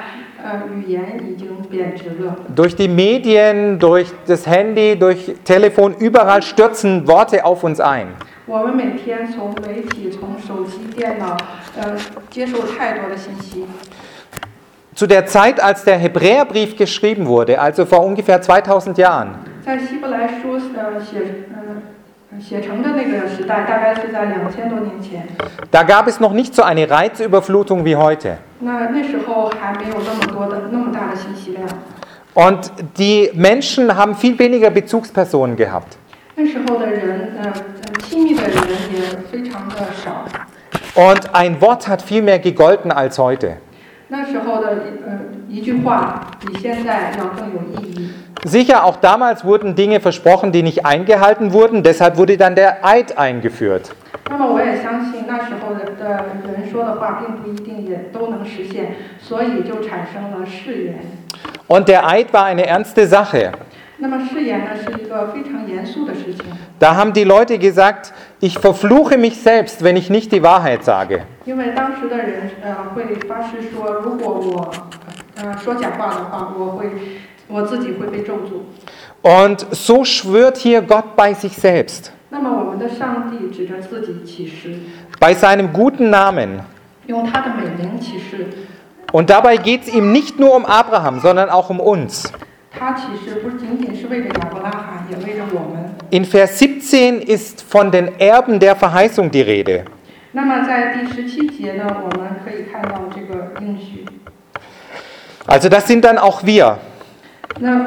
Speaker 1: 语言已经贬值了。
Speaker 2: Durch die Medien, durch das Handy, durch Telefon, überall stürzen Worte auf uns ein.
Speaker 1: 我们每天从媒体、从手机、电脑，接受太多的信息。
Speaker 2: Zu der Zeit, als der Hebräerbrief geschrieben wurde, also vor ungefähr 2000 Jahren,
Speaker 1: 在希伯来书写成的那个时代，大概是在2000多年前。
Speaker 2: da gab es noch nicht so eine Reizüberflutung wie heute.
Speaker 1: 那时候还没有那么大的信息量。
Speaker 2: Und die Menschen haben viel weniger Bezugspersonen gehabt.
Speaker 1: 那时候的人，亲密的人也非常的少。
Speaker 2: Und ein Wort hat viel mehr gegolten als heute.
Speaker 1: 那时候的一句话比现在要更有意义。
Speaker 2: Sicher, auch damals wurden Dinge versprochen, die nicht eingehalten wurden. Deshalb wurde dann der Eid eingeführt.
Speaker 1: 那么我也相信那时候的人说的话并不一定也都能实现，所以就产生了誓言。
Speaker 2: Und der Eid war eine ernste Sache.
Speaker 1: 那么誓言呢是一个非常严肃的事情，
Speaker 2: Da haben die Leute gesagt, ich verfluche mich selbst, wenn ich nicht die Wahrheit sage.
Speaker 1: 因为当时的人会发誓说，如果我说假话的话，我自己会被咒诅。
Speaker 2: Und so schwört hier Gott bei sich selbst,
Speaker 1: 那么我们的上帝指着自己起誓，
Speaker 2: bei seinem guten Namen.
Speaker 1: 用他的美名起誓。
Speaker 2: Und dabei geht es ihm nicht nur um Abraham, sondern auch um uns.
Speaker 1: 他起誓不仅仅是为着亚伯拉罕，也为着我们。
Speaker 2: In Vers 17 ist von den Erben der Verheißung die Rede.
Speaker 1: 那么在第17节呢，我们可以看到这个应许。
Speaker 2: Also das sind dann auch wir,
Speaker 1: 那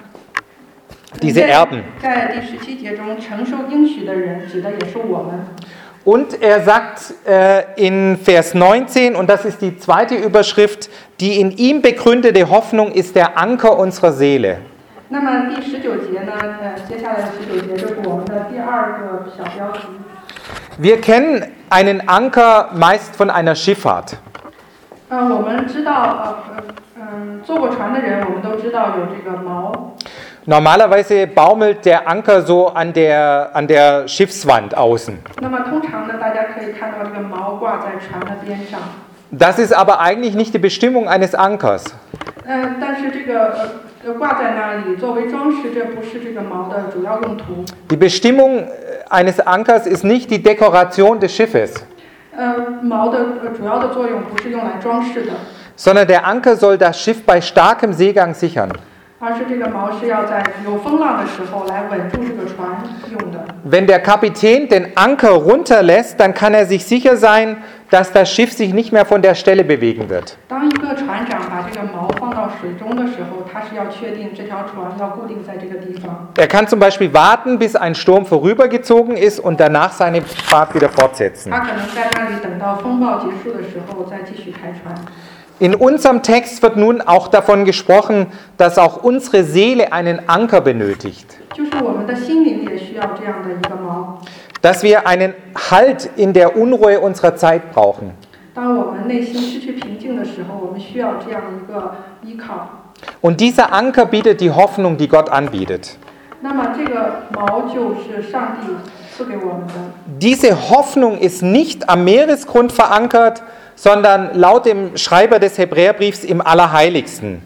Speaker 2: diese Erben.
Speaker 1: 在第17节中，承受应许的人指的也是我们。
Speaker 2: Und er sagt in Vers 19, und das ist die zweite Überschrift, die in ihm begründete Hoffnung ist der Anker unserer Seele.
Speaker 1: 那么第19节呢，接下来的19节就是我们的第二个小标题。
Speaker 2: Wir kennen einen Anker meist von einer Schifffahrt.
Speaker 1: 我们知道，坐过船的人，我们都知道有这个锚。
Speaker 2: Normalerweise baumelt der Anker so an der Schiffswand außen.
Speaker 1: 那么通常呢，大家可以看到这个锚挂在船的边上。
Speaker 2: Das ist aber eigentlich nicht die Bestimmung eines Ankers.
Speaker 1: 但是这个挂在那里作为装饰，这不是这个锚的主要用途。
Speaker 2: Die Bestimmung eines Ankers ist nicht die Dekoration des Schiffes,
Speaker 1: 锚的主要的作用不是用来装饰的，
Speaker 2: sondern der Anker soll das Schiff bei starkem Seegang sichern.
Speaker 1: 而是这个锚是要在有风浪的时候来稳住这个船用的。
Speaker 2: Wenn der Kapitän den Anker runterlässt, dann kann er sich sicher sein, dass das Schiff sich nicht mehr von der Stelle bewegen wird.
Speaker 1: 当一个船长把这个锚放到水中的时候，他是要确定这条船要固定在这个地方。
Speaker 2: Er kann zum Beispiel warten, bis ein Sturm vorübergezogen ist und danach seine Fahrt wieder fortsetzen.
Speaker 1: 他可能在那里等到风暴结束的时候再继续开船。
Speaker 2: In unserem Text wird nun auch davon gesprochen, dass auch unsere Seele einen Anker benötigt.
Speaker 1: 就是我们的心灵也需要这样的一个锚。
Speaker 2: Dass wir einen Halt in der Unruhe unserer Zeit brauchen.
Speaker 1: 当我们内心失去平静的时候，我们需要这样一个依靠。
Speaker 2: Und dieser Anker bietet die Hoffnung, die Gott anbietet.
Speaker 1: 那么这个锚就是上帝赐给我们的。
Speaker 2: Diese Hoffnung ist nicht am Meeresgrund verankert, sondern laut dem Schreiber des Hebräerbriefs im Allerheiligsten.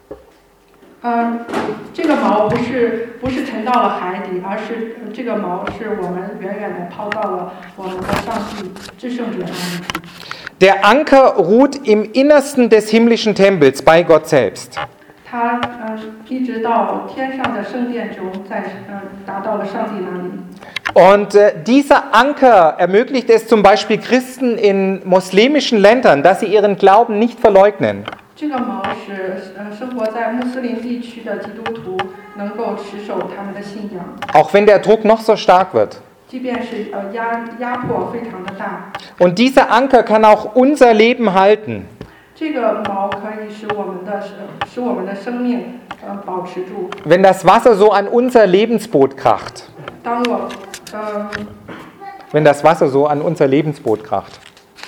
Speaker 1: 这个锚不是沉到了海底，而是这个锚是我们远远地抛到了我们的上帝至圣者那里。
Speaker 2: Der Anker ruht im Innersten des himmlischen Tempels bei Gott selbst.
Speaker 1: 他一直到天上的圣殿中，达到了上帝那里。
Speaker 2: Und dieser Anker ermöglicht es zum Beispiel Christen in muslimischen Ländern, dass sie ihren Glauben nicht verleugnen.
Speaker 1: 这个锚使生活在穆斯林地区的基督徒能够持守他们的信仰，
Speaker 2: Auch wenn der Druck noch so stark wird.
Speaker 1: 即便是压迫非常的大。
Speaker 2: Und dieser Anker kann auch unser Leben halten.
Speaker 1: 这个锚可以使我们的生命保持住。
Speaker 2: Wenn das Wasser so an unser Lebensboot kracht.
Speaker 1: 当我
Speaker 2: Wenn das Wasser so an unser Lebensboot kracht.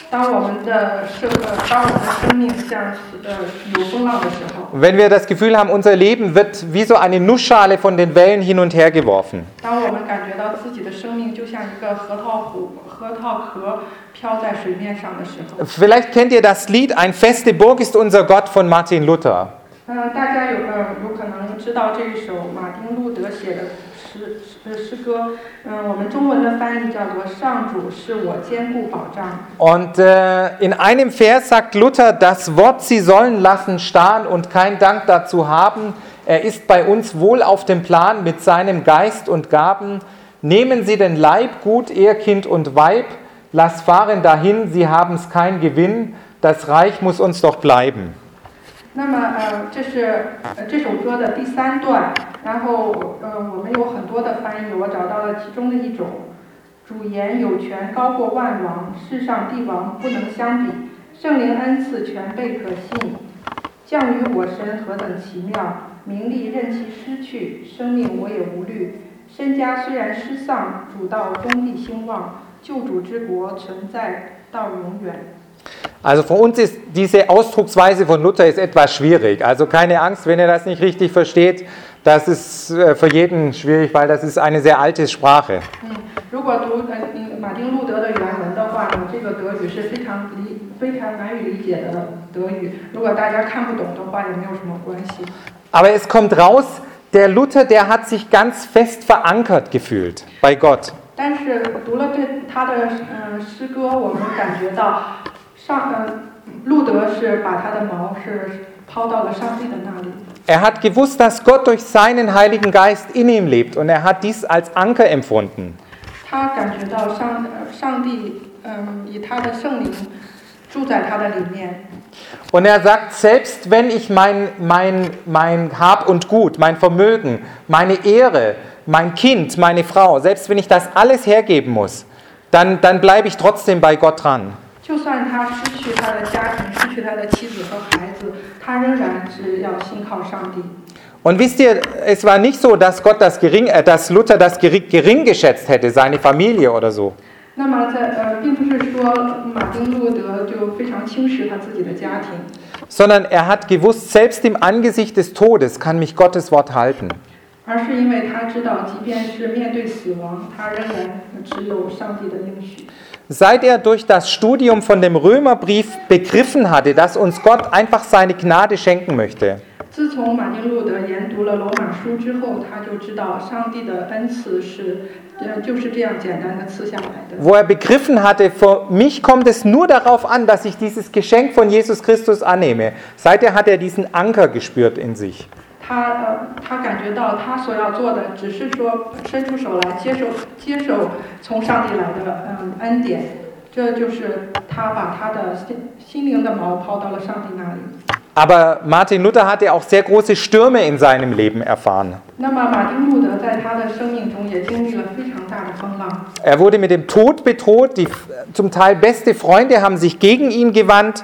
Speaker 1: 当我们的生命像有风浪的时候，
Speaker 2: Wenn wir das Gefühl haben, unser Leben wird wie so eine Nussschale von den Wellen hin und her geworfen.
Speaker 1: 当我们感觉到自己的生命就像一个核桃壳飘在水面上的时候，
Speaker 2: Vielleicht kennt ihr das Lied Ein feste Burg ist unser Gott von Martin Luther.
Speaker 1: 大家有可能知道这一首马丁路德写的诗歌，我们中文的翻译叫做“上主是我坚固保障”。
Speaker 2: Und in einem Vers sagt Luther, das Wort sie sollen lassen starren und kein Dank dazu haben. Er ist bei uns wohl auf dem Plan mit seinem Geist und Gaben. Nehmen Sie den Leib gut, Ehekind und Weib, lass fahren dahin, sie haben's kein Gewinn, das Reich muss uns doch bleiben.
Speaker 1: 那么这是这首歌的第3段，然后我们有很多的翻译，我找到了其中的一种。主言有权高过万王，世上帝王不能相比，圣灵恩赐全备可信，降于我身何等奇妙，名利任其失去，生命我也无虑，身家虽然失丧，主道终必兴旺，救主之国存在到永远。
Speaker 2: Also für uns ist diese Ausdrucksweise von Luther ist etwas schwierig. Also keine Angst, wenn ihr das nicht richtig versteht. Das ist für jeden schwierig, weil das ist eine sehr alte Sprache.
Speaker 1: 如果读马丁路德的原文的话呢，这个德语是非常难以理解的德语。如果大家看不懂的话，也没有什么关系。
Speaker 2: Aber es kommt raus, der Luther, der hat sich ganz fest verankert gefühlt bei Gott.
Speaker 1: 但是读了他的诗歌，我们感觉到路德是把他的锚是抛到了上帝的那里。
Speaker 2: Er hat gewusst, dass Gott durch seinen Heiligen Geist in ihm lebt und er hat dies als Anker empfunden.
Speaker 1: 他感觉到上帝以他的圣灵住在他的里面。
Speaker 2: Und er sagt, selbst wenn ich mein Hab und Gut, mein Vermögen, meine Ehre, mein Kind, meine Frau, selbst wenn ich das alles hergeben muss, dann bleibe ich trotzdem bei Gott dran.
Speaker 1: 就算他失去他的家庭，失去他的妻子和孩子，他仍然是要信靠上帝。
Speaker 2: Und wisst ihr, es war nicht so, dass dass Luther das gering geschätzt hätte, seine Familie oder so.
Speaker 1: 那么并不是说马丁路德就非常轻视他自己的家庭，
Speaker 2: Sondern er hat gewusst, selbst im Angesicht des Todes kann mich Gottes Wort halten.
Speaker 1: 而是因为他知道，即便是面对死亡，他仍然只有上帝的应许。
Speaker 2: Seit er durch das Studium von dem Römerbrief begriffen hatte, dass uns Gott einfach seine Gnade schenken möchte.
Speaker 1: 自从马丁路德研读了罗马书之后，他就知道上帝的恩赐就是这样简单的赐下来的。
Speaker 2: Wo er begriffen hatte, für mich kommt es nur darauf an, dass ich dieses Geschenk von Jesus Christus annehme. Seither hat er diesen Anker gespürt in sich.
Speaker 1: 他感觉到他所要做的只是说伸出手来接受从上帝来的恩典，这就是他把他的心灵的锚抛到了上帝那里。
Speaker 2: Aber Martin Luther hatte auch sehr große Stürme in seinem Leben erfahren.
Speaker 1: 那么马丁路德在他的生命中也经历了非常大的风浪。
Speaker 2: Er wurde mit dem Tod bedroht, die zum Teil beste Freunde haben sich gegen ihn gewandt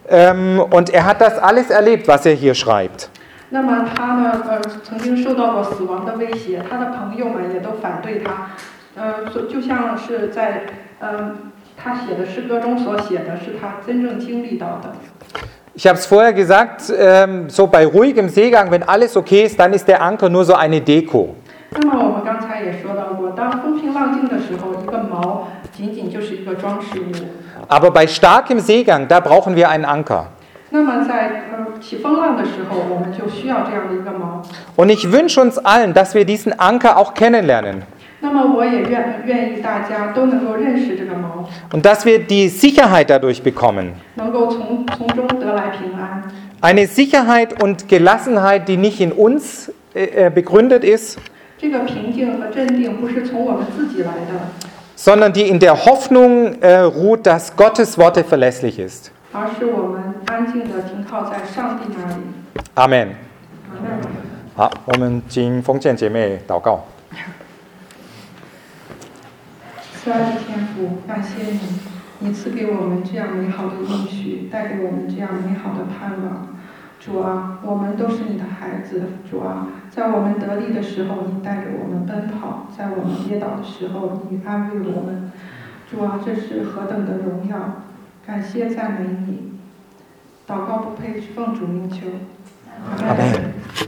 Speaker 2: und er hat das alles erlebt, was er hier schreibt.
Speaker 1: 那么他呢，曾经受到过死亡的威胁，他的朋友们也都反对他，就像是在他写的诗歌中所写的，是他真正经历到的。
Speaker 2: Ich habe es vorher gesagt, so bei ruhigem Seegang, wenn alles okay ist, dann ist der Anker nur so eine Deko.
Speaker 1: 那么我们刚才也说到过，当风平浪静的时候，一个锚仅仅就是一个装饰物。
Speaker 2: Aber bei starkem Seegang, da brauchen wir einen Anker.
Speaker 1: 那么在起风浪的时候，我们就需要这样的一个锚。
Speaker 2: Und ich wünsche uns allen, dass wir diesen Anker auch kennenlernen.
Speaker 1: 那么我也愿意大家都能够认识这个锚，
Speaker 2: Und dass wir die Sicherheit dadurch bekommen.
Speaker 1: 能够从中得来平安。
Speaker 2: Eine Sicherheit und Gelassenheit, die nicht in uns begründet ist,
Speaker 1: 这个平静和镇定不是从我们自己来的，
Speaker 2: sondern die in der Hoffnung ruht, dass Gottes Worte verlässlich ist.
Speaker 1: 而是我们安静地停靠在上帝那里。
Speaker 2: Amen.
Speaker 1: 阿门。
Speaker 2: 好，我们请封建姐妹祷告。
Speaker 1: 慈爱的天父，感谢你，你赐给我们这样美好的应许，带给我们这样美好的盼望。主啊，我们都是你的孩子。主啊，在我们得力的时候，你带着我们奔跑；在我们跌倒的时候，你安慰我们。主啊，这是何等的荣耀！ 感谢赞美你。祷告不配奉主名求。
Speaker 2: Amen.